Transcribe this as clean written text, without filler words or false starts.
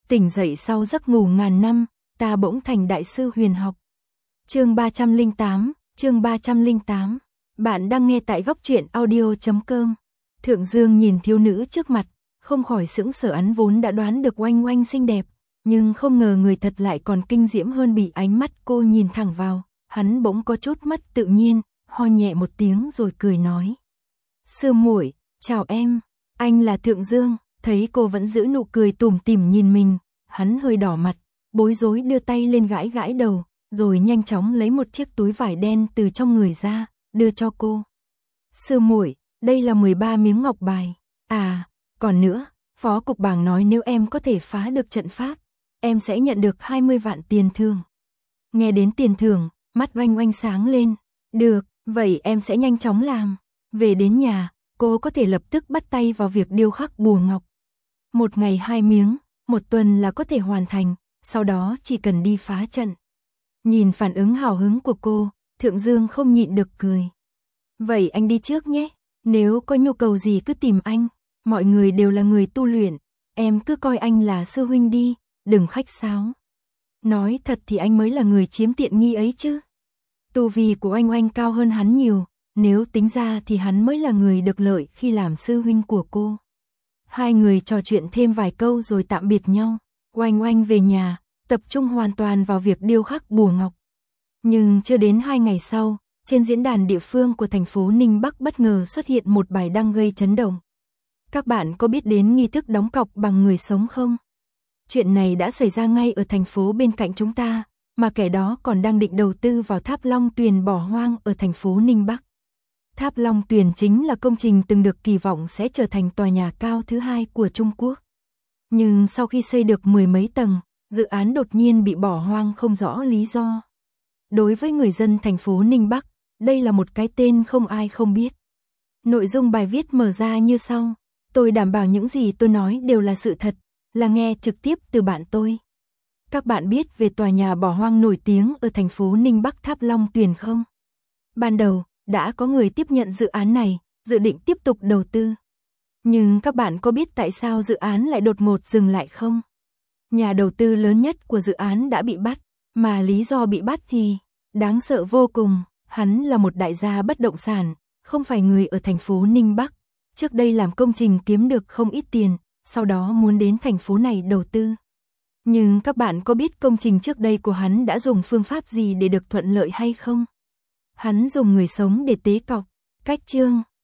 Tỉnh dậy sau giấc ngủ ngàn năm, ta bỗng thành đại sư huyền học. Chương 308. Bạn đang nghe tại góc truyện audio.com. Thượng Dương nhìn thiếu nữ trước mặt, không khỏi sững sờ. Hắn vốn đã đoán được Oanh Oanh xinh đẹp, nhưng không ngờ người thật lại còn kinh diễm hơn. Bị ánh mắt cô nhìn thẳng vào, hắn bỗng có chút mất tự nhiên, ho nhẹ một tiếng rồi cười nói: "Sư muội, chào em, anh là Thượng Dương." Thấy cô vẫn giữ nụ cười tủm tỉm nhìn mình, hắn hơi đỏ mặt, bối rối đưa tay lên gãi gãi đầu, rồi nhanh chóng lấy một chiếc túi vải đen từ trong người ra, đưa cho cô. "Sư muội, đây là 13 miếng ngọc bài. À, còn nữa, Phó cục bảng nói nếu em có thể phá được trận pháp, em sẽ nhận được 20 vạn tiền thưởng." Nghe đến tiền thưởng, mắt Oanh Oanh sáng lên. "Được, vậy em sẽ nhanh chóng làm." Về đến nhà, cô có thể lập tức bắt tay vào việc điêu khắc bùa ngọc. Một ngày 2 miếng, một tuần là có thể hoàn thành, sau đó chỉ cần đi phá trận. Nhìn phản ứng hào hứng của cô, Thượng Dương không nhịn được cười. "Vậy anh đi trước nhé, nếu có nhu cầu gì cứ tìm anh, mọi người đều là người tu luyện, em cứ coi anh là sư huynh đi, đừng khách sáo." Nói thật thì anh mới là người chiếm tiện nghi ấy chứ. Tu vi của Oanh Oanh cao hơn hắn nhiều, nếu tính ra thì hắn mới là người được lợi khi làm sư huynh của cô. Hai người trò chuyện thêm vài câu rồi tạm biệt nhau. Oanh Oanh về nhà, tập trung hoàn toàn vào việc điêu khắc bùa ngọc. Nhưng chưa đến 2 ngày sau, trên diễn đàn địa phương của thành phố Ninh Bắc bất ngờ xuất hiện một bài đăng gây chấn động. Các bạn có biết đến nghi thức đóng cọc bằng người sống không? Chuyện này đã xảy ra ngay ở thành phố bên cạnh chúng ta, mà kẻ đó còn đang định đầu tư vào tháp Long Tuyền bỏ hoang ở thành phố Ninh Bắc. Tháp Long Tuyền chính là công trình từng được kỳ vọng sẽ trở thành tòa nhà cao thứ 2 của Trung Quốc. Nhưng sau khi xây được 10 mấy tầng, dự án đột nhiên bị bỏ hoang không rõ lý do. Đối với người dân thành phố Ninh Bắc, đây là một cái tên không ai không biết. Nội dung bài viết mở ra như sau: "Tôi đảm bảo những gì tôi nói đều là sự thật, là nghe trực tiếp từ bạn tôi." Các bạn biết về tòa nhà bỏ hoang nổi tiếng ở thành phố Ninh Bắc Tháp Long Tuyền không? Ban đầu, đã có người tiếp nhận dự án này, dự định tiếp tục đầu tư. Nhưng các bạn có biết tại sao dự án lại đột ngột dừng lại không? Nhà đầu tư lớn nhất của dự án đã bị bắt, mà lý do bị bắt thì đáng sợ vô cùng. Hắn là một đại gia bất động sản, không phải người ở thành phố Ninh Bắc. Trước đây làm công trình kiếm được không ít tiền, sau đó muốn đến thành phố này đầu tư. Nhưng các bạn có biết công trình trước đây của hắn đã dùng phương pháp gì để được thuận lợi hay không? Hắn dùng người sống để tế cọc. Cách chương